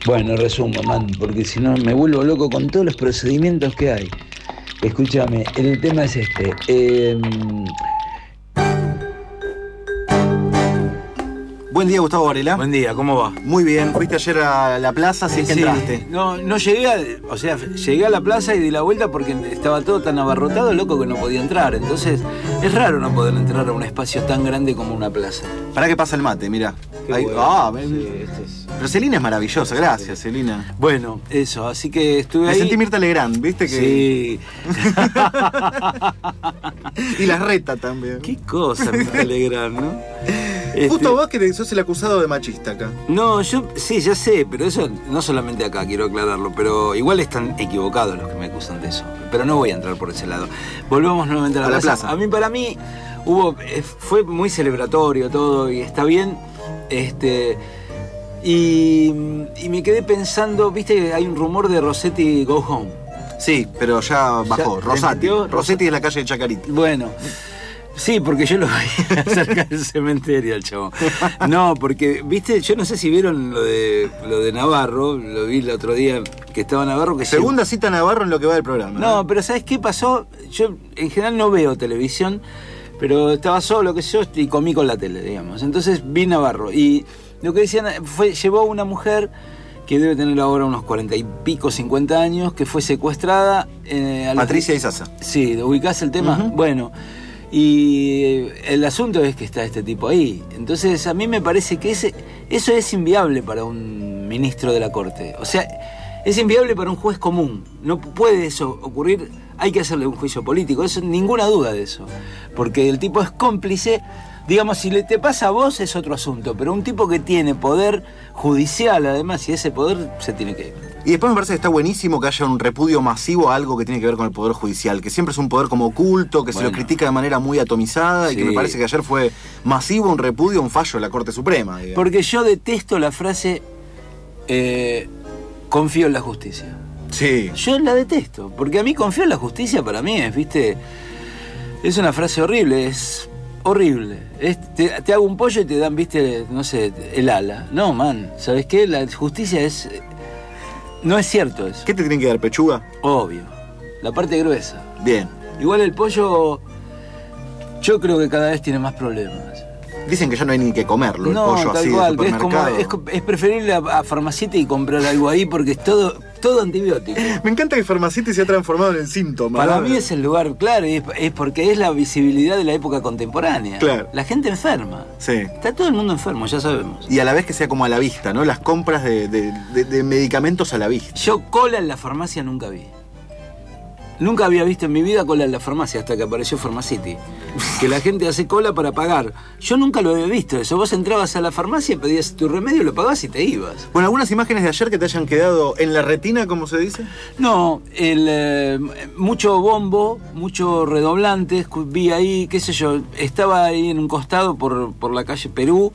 Bueno, resumo, man, porque si no me vuelvo loco con todos los procedimientos que hay. Escúchame, el tema es este. Buen día, Gustavo Varela. Buen día, ¿cómo va? Muy bien, fuiste ayer a la plaza, si es que entraste. No llegué, llegué a la plaza y di la vuelta porque estaba todo tan abarrotado, loco, que no podía entrar. Entonces, es raro no poder entrar a un espacio tan grande como una plaza. ¿Para qué pasa el mate? Mirá. Ahí, Pero Celina es maravillosa, gracias, Celina. Bueno, eso, así que estuve ahí. Me sentí Mirta Legrand, ¿viste? Que... Sí. Y la reta también. Qué cosa, Mirta Legrand, ¿no? Justo vos que sos el acusado de machista acá. No, yo sí, ya sé, pero eso no solamente acá, quiero aclararlo, pero igual están equivocados los que me acusan de eso. Pero no voy a entrar por ese lado. Volvemos nuevamente a la plaza. Para mí fue muy celebratorio todo y está bien. Y me quedé pensando, viste que hay un rumor de Rossetti Go Home. Sí, pero ya bajó. Rossetti es la calle de Chacarita. Bueno. Sí, porque yo lo veía cerca del cementerio al chabón. No, porque, viste, yo no sé si vieron lo de Navarro, lo vi el otro día que estaba Navarro. Que Segunda cita Navarro en lo que va del programa. No, pero ¿sabes qué pasó? Yo en general no veo televisión, pero estaba solo, qué sé yo, y comí con la tele, digamos. Entonces vi Navarro y lo que decían llevó a una mujer que debe tener ahora unos 40 y pico, 50 años, que fue secuestrada. Patricia Izaza. Sí, ¿ubicás el tema? Uh-huh. Bueno. Y el asunto es que está este tipo ahí. Entonces a mí me parece que eso es inviable para un ministro de la Corte. O sea, es inviable para un juez común. No puede eso ocurrir. Hay que hacerle un juicio político. Eso, ninguna duda de eso. Porque el tipo es cómplice. Digamos, si te pasa a vos es otro asunto. Pero un tipo que tiene poder judicial, además, y ese poder se tiene que... Y después me parece que está buenísimo que haya un repudio masivo a algo que tiene que ver con el poder judicial, que siempre es un poder como oculto, que se lo critica de manera muy atomizada, sí. Y que me parece que ayer fue masivo un repudio, un fallo de la Corte Suprema. Digamos. Porque yo detesto la frase confío en la justicia. Sí. Yo la detesto, porque a mí confío en la justicia, para mí es, viste, es una frase horrible, es horrible. Te hago un pollo y te dan, viste, no sé, el ala. No, man, ¿sabes qué? La justicia es... No es cierto eso. ¿Qué te tienen que dar, pechuga? Obvio. La parte gruesa. Bien. Igual el pollo, yo creo que cada vez tiene más problemas. Dicen que ya no hay ni que comerlo, el pollo así cual, de supermercado. Es preferible a Farmacite y comprar algo ahí porque es todo antibiótico. Me encanta que Farmacite se ha transformado en el síntoma. Para mí es el lugar, claro, es porque es la visibilidad de la época contemporánea. Claro. La gente enferma. Sí. Está todo el mundo enfermo, ya sabemos. Y a la vez que sea como a la vista, ¿no? Las compras de medicamentos a la vista. Yo cola en la farmacia nunca vi. Nunca había visto en mi vida cola en la farmacia hasta que apareció Farmacity. Que la gente hace cola para pagar. Yo nunca lo había visto eso. Vos entrabas a la farmacia, pedías tu remedio, lo pagabas y te ibas. Bueno, ¿algunas imágenes de ayer que te hayan quedado en la retina, como se dice? No, mucho bombo, mucho redoblantes. Vi ahí, qué sé yo, estaba ahí en un costado por la calle Perú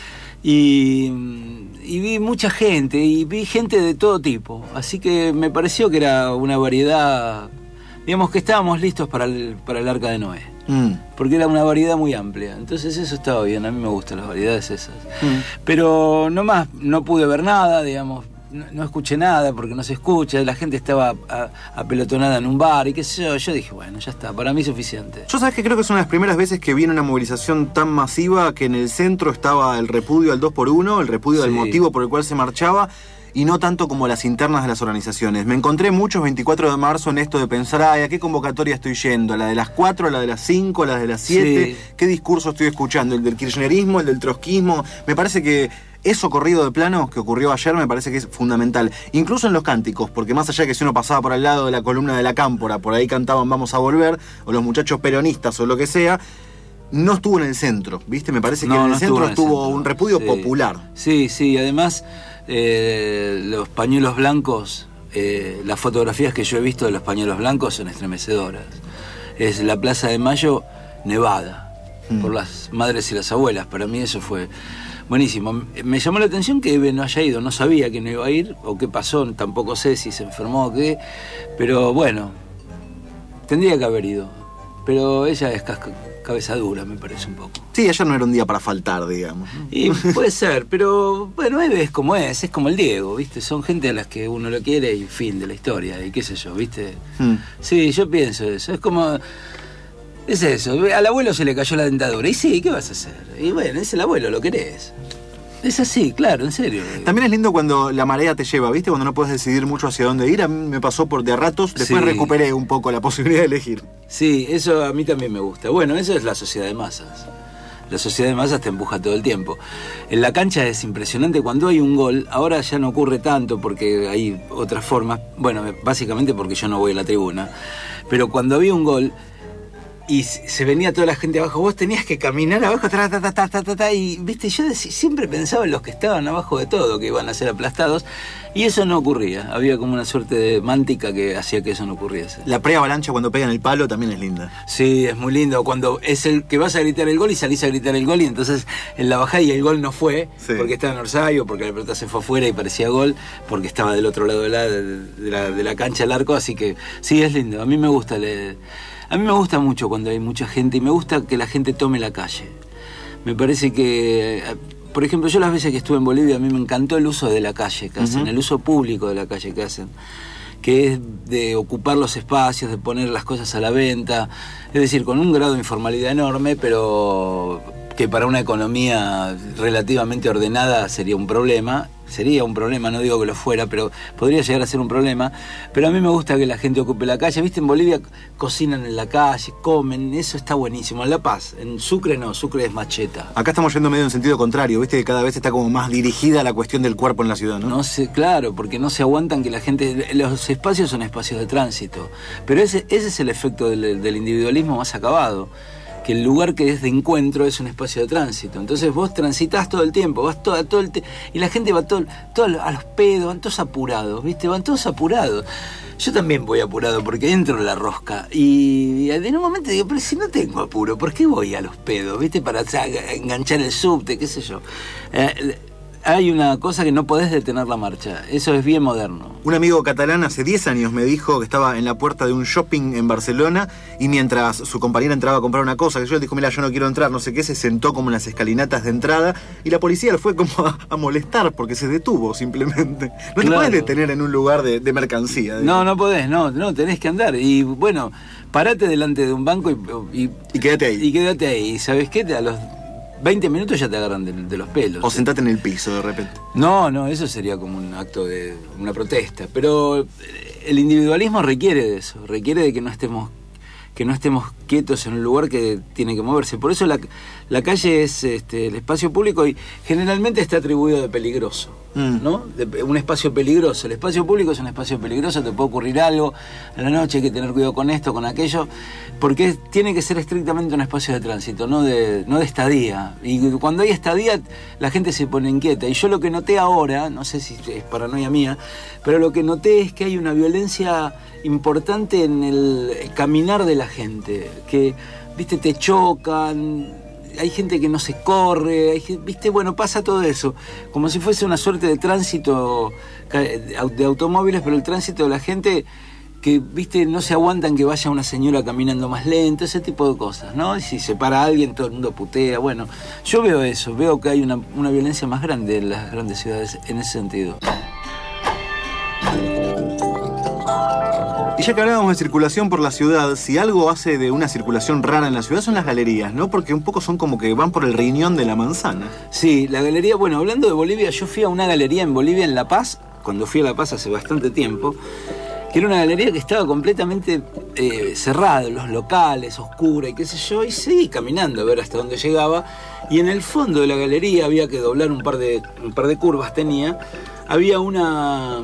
y vi mucha gente, y vi gente de todo tipo. Así que me pareció que era una variedad... Digamos que estábamos listos para el Arca de Noé. Porque era una variedad muy amplia. Entonces eso estaba bien, a mí me gustan las variedades esas. Pero no pude ver nada, digamos. No escuché nada porque no se escucha. La gente estaba apelotonada en un bar y qué sé yo. Yo dije, bueno, ya está, para mí es suficiente. Yo sabes que creo que es una de las primeras veces que vi una movilización tan masiva que en el centro estaba el repudio al 2x1, el repudio del motivo por el cual se marchaba, y no tanto como las internas de las organizaciones. Me encontré muchos 24 de marzo en esto de pensar, ¿a qué convocatoria estoy yendo? ¿A la de las 4, a la de las 5, a la de las 7? Sí. ¿Qué discurso estoy escuchando? ¿El del kirchnerismo, el del trotskismo? Me parece que eso corrido de plano que ocurrió ayer me parece que es fundamental. Incluso en los cánticos, porque más allá que si uno pasaba por al lado de la columna de la Cámpora, por ahí cantaban Vamos a volver, o los muchachos peronistas o lo que sea, no estuvo en el centro, ¿viste? Me parece que en el centro estuvo un repudio popular. Sí, además... los pañuelos blancos, las fotografías que yo he visto de los pañuelos blancos son estremecedoras. Es la Plaza de Mayo nevada por las madres y las abuelas. Para mí eso fue buenísimo. Me llamó la atención que Eve no haya ido. No sabía que no iba a ir o qué pasó, tampoco sé si se enfermó o qué, pero bueno, tendría que haber ido. pero ella es cabeza dura, me parece un poco. Sí, ayer no era un día para faltar, digamos. Y puede ser, pero bueno, Eve es como el Diego, ¿viste? Son gente a las que uno lo quiere y fin de la historia, y qué sé yo, ¿viste? Sí, yo pienso eso, es como... Es eso, al abuelo se le cayó la dentadura, y sí, ¿qué vas a hacer? Y bueno, es el abuelo, lo querés. Es así, claro, en serio. También es lindo cuando la marea te lleva, ¿viste? Cuando no puedes decidir mucho hacia dónde ir. A mí me pasó de ratos, después recuperé un poco la posibilidad de elegir. Sí, eso a mí también me gusta. Bueno, eso es la sociedad de masas. La sociedad de masas te empuja todo el tiempo. En la cancha es impresionante cuando hay un gol. Ahora ya no ocurre tanto porque hay otras formas. Bueno, básicamente porque yo no voy a la tribuna. Pero cuando había un gol... y se venía toda la gente abajo, vos tenías que caminar abajo, y viste, yo siempre pensaba en los que estaban abajo de todo, que iban a ser aplastados, y eso no ocurría, había como una suerte de mántica que hacía que eso no ocurriese. La pre-avalancha cuando pegan el palo también es linda. Sí, es muy lindo, cuando es el que vas a gritar el gol y salís a gritar el gol, y entonces en la bajada y el gol no fue, porque estaba en Orsay, porque la pelota se fue afuera y parecía gol, porque estaba del otro lado de la cancha el arco, así que sí, es lindo, a mí me gusta A mí me gusta mucho cuando hay mucha gente y me gusta que la gente tome la calle. Me parece que, por ejemplo, yo las veces que estuve en Bolivia, a mí me encantó el uso de la calle que hacen, el uso público de la calle que hacen, que es de ocupar los espacios, de poner las cosas a la venta, es decir, con un grado de informalidad enorme, pero que para una economía relativamente ordenada sería un problema. No digo que lo fuera, pero podría llegar a ser un problema. Pero a mí me gusta que la gente ocupe la calle. ¿Viste? En Bolivia cocinan en la calle, comen, eso está buenísimo. En La Paz, en Sucre no, Sucre es macheta. Acá estamos yendo medio en sentido contrario, ¿viste? Que cada vez está como más dirigida la cuestión del cuerpo en la ciudad, ¿no? No sé, claro, porque no se aguantan que la gente... Los espacios son espacios de tránsito, pero ese es el efecto del individualismo más acabado. Que el lugar que es de encuentro es un espacio de tránsito. Entonces vos transitas todo el tiempo, vas y la gente va todo a los pedos, van todos apurados, ¿viste? Van todos apurados. Yo también voy apurado porque entro en la rosca. Y en un momento digo, pero si no tengo apuro, ¿por qué voy a los pedos? ¿Viste? Para enganchar el subte, qué sé yo. Hay una cosa que no podés detener la marcha. Eso es bien moderno. Un amigo catalán hace 10 años me dijo que estaba en la puerta de un shopping en Barcelona y mientras su compañera entraba a comprar una cosa, que yo le dijo, mira, yo no quiero entrar, no sé qué, se sentó como en las escalinatas de entrada y la policía le fue como a molestar porque se detuvo simplemente. No te podés detener en un lugar de mercancía. No, no podés, no, tenés que andar. Y bueno, parate delante de un banco y quédate ahí. Y quédate ahí. ¿Sabes qué? A los 20 minutos ya te agarran de los pelos. O sentate en el piso de repente. No, eso sería como un acto de una protesta. Pero el individualismo requiere de eso, requiere de que no estemos quietos en un lugar que tiene que moverse. Por eso la calle es el espacio público y generalmente está atribuido de peligroso, ¿no? Un espacio peligroso. El espacio público es un espacio peligroso, te puede ocurrir algo a la noche, hay que tener cuidado con esto, con aquello, porque tiene que ser estrictamente un espacio de tránsito, no de estadía. Y cuando hay estadía, la gente se pone inquieta. Y yo lo que noté ahora, no sé si es paranoia mía, pero lo que noté es que hay una violencia importante en el caminar de la gente, que, viste, te chocan, hay gente que no se corre, viste, bueno, pasa todo eso, como si fuese una suerte de tránsito de automóviles, pero el tránsito de la gente que, viste, no se aguantan que vaya una señora caminando más lento, ese tipo de cosas, ¿no? Y si se para alguien, todo el mundo putea, bueno, yo veo eso, veo que hay una violencia más grande en las grandes ciudades en ese sentido. Y ya que hablábamos de circulación por la ciudad, si algo hace de una circulación rara en la ciudad son las galerías, ¿no? Porque un poco son como que van por el riñón de la manzana. Sí, la galería, bueno, hablando de Bolivia, yo fui a una galería en Bolivia, en La Paz, cuando fui a La Paz hace bastante tiempo, que era una galería que estaba completamente cerrada, los locales, oscura y qué sé yo, y seguí caminando a ver hasta dónde llegaba, y en el fondo de la galería había que doblar un par de curvas, había una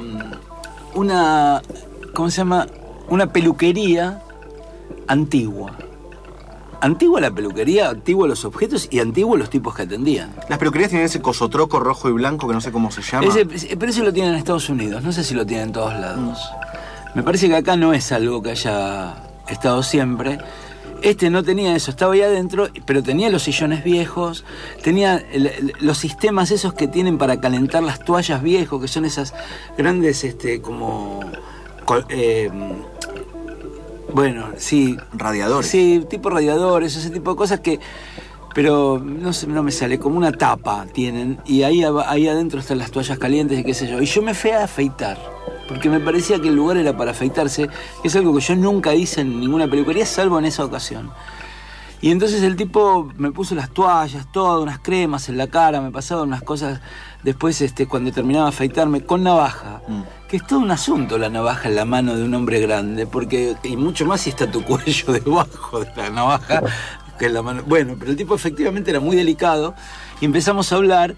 ¿cómo se llama? Una peluquería antigua. Antigua la peluquería, antigua los objetos y antiguos los tipos que atendían. Las peluquerías tienen ese cosotroco rojo y blanco que no sé cómo se llama. Pero eso lo tienen en Estados Unidos, no sé si lo tienen en todos lados. Me parece que acá no es algo que haya estado siempre. No tenía eso, estaba ahí adentro, pero tenía los sillones viejos, tenía los sistemas esos que tienen para calentar las toallas viejos, que son esas grandes, Bueno, sí. Radiadores. Sí, tipo radiadores, ese tipo de cosas que... Pero no sé, no me sale, como una tapa tienen, y ahí adentro están las toallas calientes y qué sé yo. Y yo me fui a afeitar, porque me parecía que el lugar era para afeitarse, que es algo que yo nunca hice en ninguna peluquería, salvo en esa ocasión. Y entonces el tipo me puso las toallas, todas unas cremas en la cara, me pasaban unas cosas después cuando terminaba de afeitarme con navaja, que es todo un asunto la navaja en la mano de un hombre grande, porque y mucho más si está tu cuello debajo de la navaja, que es la mano. Bueno, pero el tipo efectivamente era muy delicado y empezamos a hablar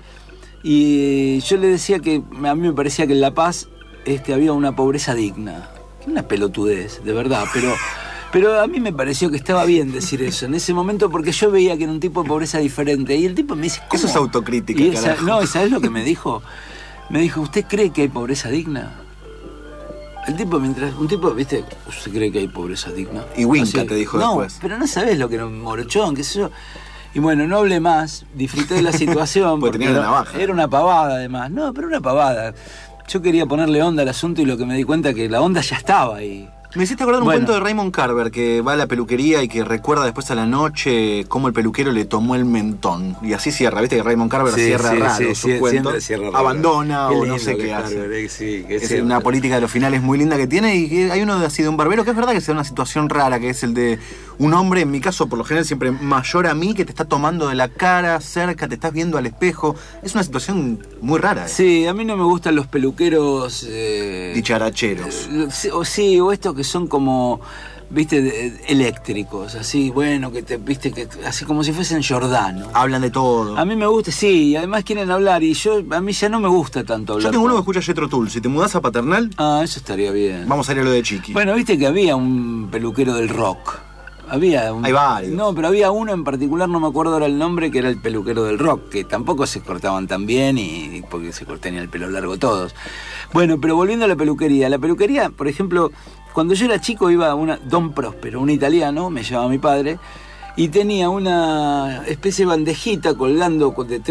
y yo le decía que a mí me parecía que en La Paz había una pobreza digna, una pelotudez, de verdad, pero a mí me pareció que estaba bien decir eso en ese momento porque yo veía que era un tipo de pobreza diferente y el tipo me dice, ¿cómo? Eso es autocrítica, carajo. No, ¿sabes lo que me dijo? Me dijo, ¿usted cree que hay pobreza digna? El tipo, un tipo, ¿viste? ¿Usted cree que hay pobreza digna? Y Winca te dijo después. No, pero no sabés lo que era un morochón, qué sé yo. Y bueno, no hablé más, disfruté de la situación. porque tenía la navaja. Era una pavada además. No, pero una pavada. Yo quería ponerle onda al asunto y lo que me di cuenta que la onda ya estaba ahí. Me hiciste acordar un cuento de Raymond Carver que va a la peluquería y que recuerda después a la noche cómo el peluquero le tomó el mentón. Y así cierra, viste que Raymond Carver cierra raro su cuento. Abandona o no sé qué hace. Es una política de los finales muy linda que tiene y hay uno así de un barbero que es verdad que se da una situación rara, que es el de un hombre, en mi caso por lo general siempre mayor a mí, que te está tomando de la cara, cerca, te estás viendo al espejo. Es una situación muy rara. Sí, a mí no me gustan los peluqueros... dicharacheros. O estos que son como, viste, eléctricos, así, bueno, que te, viste, que así como si fuesen Giordano. Hablan de todo. A mí me gusta, sí, y además quieren hablar, y a mí ya no me gusta tanto hablar. Yo tengo uno que escucha Jethro Tull, si te mudás a Paternal... Ah, eso estaría bien. Vamos a ir a lo de Chiqui. Bueno, viste que había un peluquero del rock. Hay varios. No, pero había uno en particular, no me acuerdo ahora el nombre, que era el peluquero del rock, que tampoco se cortaban tan bien y porque se tenían el pelo largo todos. Bueno, pero volviendo a la peluquería, por ejemplo, cuando yo era chico iba a Don Próspero, un italiano, me llevaba mi padre, y tenía una especie de bandejita colgando de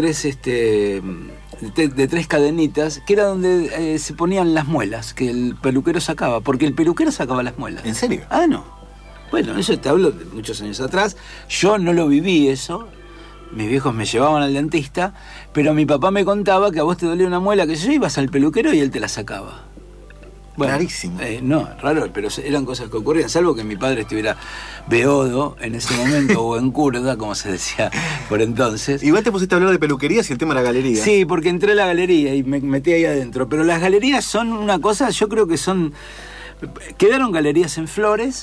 tres cadenitas, que era donde se ponían las muelas, que el peluquero sacaba, porque el peluquero sacaba las muelas. ¿En serio? Ah, no. Bueno, eso te hablo de muchos años atrás. Yo no lo viví eso. Mis viejos me llevaban al dentista, pero mi papá me contaba que a vos te dolía una muela, que yo ibas al peluquero y él te la sacaba. Bueno, rarísimo. No, raro, pero eran cosas que ocurrían, salvo que mi padre estuviera beodo en ese momento o en curda, como se decía por entonces. Igual te pusiste a hablar de peluquerías y el tema de la galería. Sí, porque entré a la galería y me metí ahí adentro. Pero las galerías son una cosa, yo creo que son... Quedaron galerías en Flores.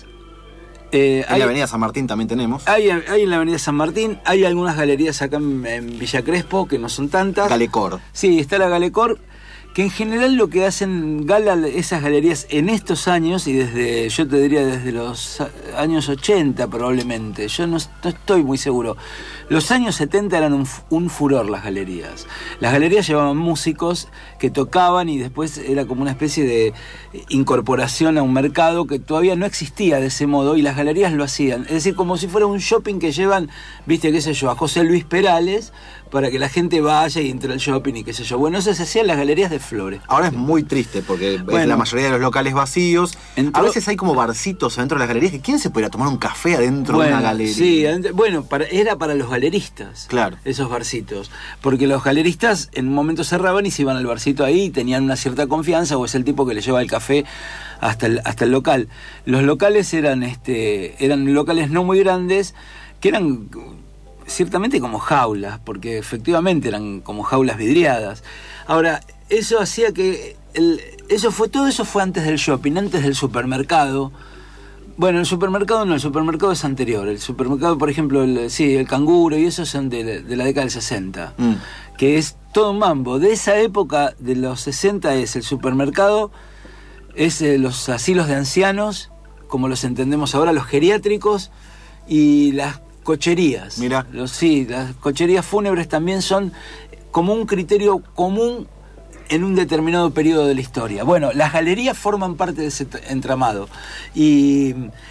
En la avenida San Martín también tenemos. Hay en la avenida San Martín, hay algunas galerías acá en Villa Crespo, que no son tantas. Galecor. Sí, está la Galecor, que en general lo que hacen gala esas galerías en estos años, y yo te diría desde los años 80 probablemente, yo no estoy muy seguro. Los años 70 eran un furor las galerías. Las galerías llevaban músicos que tocaban y después era como una especie de incorporación a un mercado que todavía no existía de ese modo y las galerías lo hacían. Es decir, como si fuera un shopping que llevan, viste, qué sé yo, a José Luis Perales para que la gente vaya y entre al shopping y qué sé yo. Bueno, eso se hacía en las galerías de Flores. Ahora es muy triste porque la mayoría de los locales vacíos. A veces hay como barcitos adentro de las galerías. ¿Quién se pudiera tomar un café adentro de una galería? Sí, era para los galeristas. Claro. Esos barcitos. Porque los galeristas en un momento cerraban y se iban al barcito ahí y tenían una cierta confianza, o es el tipo que le lleva el café hasta el local. Los locales eran locales no muy grandes, que eran ciertamente como jaulas, porque efectivamente eran como jaulas vidriadas. Ahora, eso hacía que todo eso fue antes del shopping, antes del supermercado. Bueno, el supermercado no, el supermercado es anterior. El supermercado, por ejemplo, el Canguro y eso son de la década del 60, que es todo un mambo. De esa época, de los 60, es el supermercado, es los asilos de ancianos, como los entendemos ahora, los geriátricos y las cocherías. Mira. Las cocherías fúnebres también son como un criterio común en un determinado periodo de la historia. Bueno, las galerías forman parte de ese entramado. Y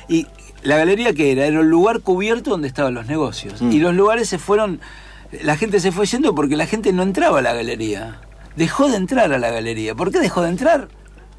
la galería, ¿qué era? Era el lugar cubierto donde estaban los negocios. Y los lugares la gente se fue yendo porque la gente no entraba a la galería. Dejó de entrar a la galería. ¿Por qué dejó de entrar?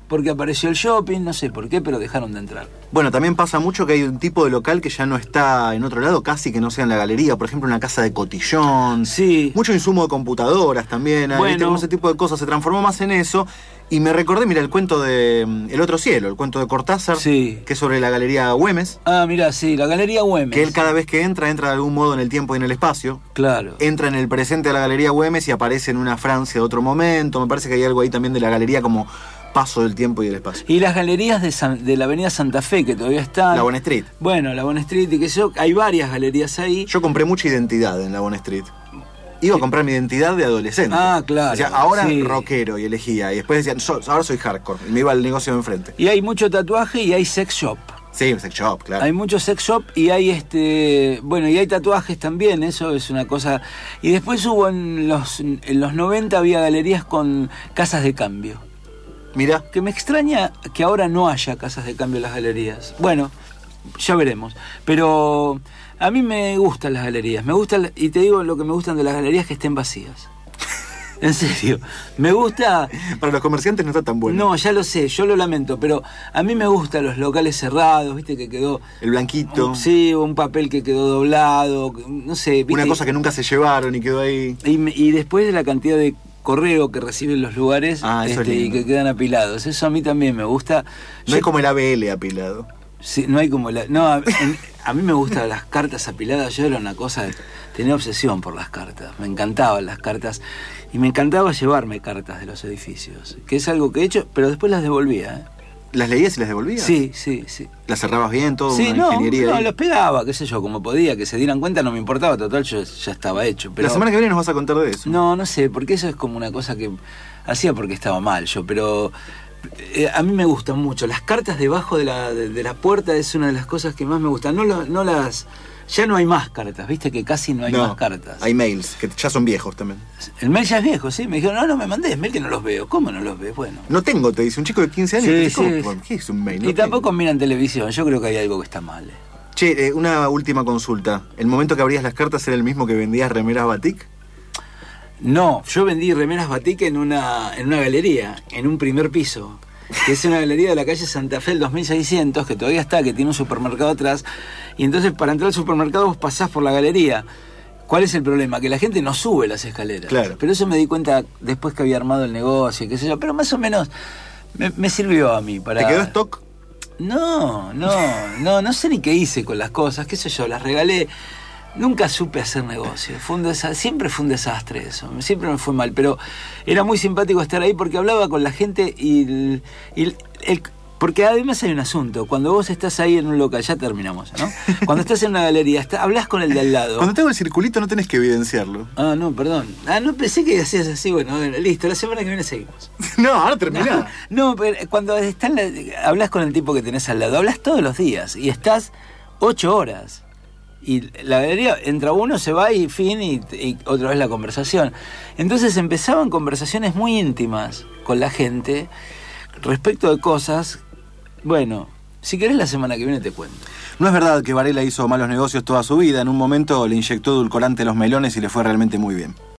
porque apareció el shopping, no sé por qué, pero dejaron de entrar. Bueno, también pasa mucho que hay un tipo de local que ya no está en otro lado, casi que no sea en la galería. Por ejemplo, una casa de cotillón. Sí. Mucho insumo de computadoras también. Bueno. Como ese tipo de cosas. Se transformó más en eso. Y me recordé, mira, el cuento de El Otro Cielo, el cuento de Cortázar. Sí. Que es sobre la Galería Güemes. Ah, mira, sí, la Galería Güemes. Que él cada vez que entra de algún modo en el tiempo y en el espacio. Claro. Entra en el presente de la Galería Güemes y aparece en una Francia de otro momento. Me parece que hay algo ahí también de la galería como paso del tiempo y del espacio. Y las galerías de la avenida Santa Fe, que todavía están. La Bond Street. Bueno, la Bond Street y qué sé yo, hay varias galerías ahí. Yo compré mucha identidad en la Bond Street. Iba a comprar mi identidad de adolescente. Ah, claro. O sea, ahora sí. rockero y elegía. Y después decían, ahora soy hardcore. Y me iba al negocio de enfrente. Y hay mucho tatuaje y hay sex shop. Sí, sex shop, claro. Hay mucho sex shop y hay bueno, y hay tatuajes también, eso es una cosa. Y después hubo en los 90 había galerías con casas de cambio. Mira. Que me extraña que ahora no haya casas de cambio en las galerías. Bueno, ya veremos. Pero a mí me gustan las galerías. Me gustan, y te digo lo que me gustan de las galerías, que estén vacías. En serio. Me gusta. Para los comerciantes no está tan bueno. No, ya lo sé, yo lo lamento, pero a mí me gustan los locales cerrados, viste, que quedó. El blanquito. Sí, un papel que quedó doblado, no sé. ¿viste? Una cosa que nunca se llevaron y quedó ahí. Y después de la cantidad de correo que reciben los lugares y que quedan apilados. Eso a mí también me gusta. No hay como el ABL apilado. Sí, no hay como No, a mí me gustan las cartas apiladas. Yo era una cosa. Tenía obsesión por las cartas. Me encantaban las cartas. Y me encantaba llevarme cartas de los edificios. Que es algo que he hecho, pero después las devolvía. ¿Las leías y las devolvías? Sí. ¿Las cerrabas bien, todo? Sí, una ingeniería no, ahí? los pegaba, qué sé yo, como podía, que se dieran cuenta, no me importaba, total, yo ya estaba hecho. Pero La semana que viene nos vas a contar de eso. No sé, porque eso es como una cosa que hacía porque estaba mal yo, pero a mí me gustan mucho. Las cartas debajo de la puerta es una de las cosas que más me gustan. Ya no hay más cartas, viste que casi no hay más cartas. Hay mails, que ya son viejos también. El mail ya es viejo, sí. Me dijeron, no me mandés mail que no los veo. ¿Cómo no los ves? Bueno. No tengo, te dice un chico de 15 años. Sí, ¿Qué es un mail? Y tampoco miran televisión. Yo creo que hay algo que está mal. Che, una última consulta. ¿El momento que abrías las cartas era el mismo que vendías remeras Batik? No, yo vendí remeras Batik en una galería, en un primer piso. Que es una galería de la calle Santa Fe, el 2600, que todavía está, que tiene un supermercado atrás. Y entonces para entrar al supermercado vos pasás por la galería. ¿Cuál es el problema? Que la gente no sube las escaleras. Claro. Pero eso me di cuenta después que había armado el negocio y qué sé yo. Pero más o menos me sirvió a mí para... ¿Te quedó stock? No sé ni qué hice con las cosas, qué sé yo, las regalé. Nunca supe hacer negocio, siempre fue un desastre eso, siempre me fue mal, pero era muy simpático estar ahí porque hablaba con la gente porque además hay un asunto, cuando vos estás ahí en un local, ya terminamos, ¿no? Cuando estás en una galería, hablas con el de al lado. Cuando tengo el circulito no tenés que evidenciarlo. Ah, no, perdón. No pensé que hacías así, bueno, listo, la semana que viene seguimos. No, ahora terminá. No, pero cuando hablas con el tipo que tenés al lado, hablas todos los días y estás 8 horas. Y la galería, entra uno, se va y fin, y otra vez la conversación. Entonces empezaban conversaciones muy íntimas con la gente respecto de cosas. Bueno, si querés la semana que viene te cuento. No es verdad que Varela hizo malos negocios toda su vida. En un momento le inyectó edulcorante a los melones y le fue realmente muy bien.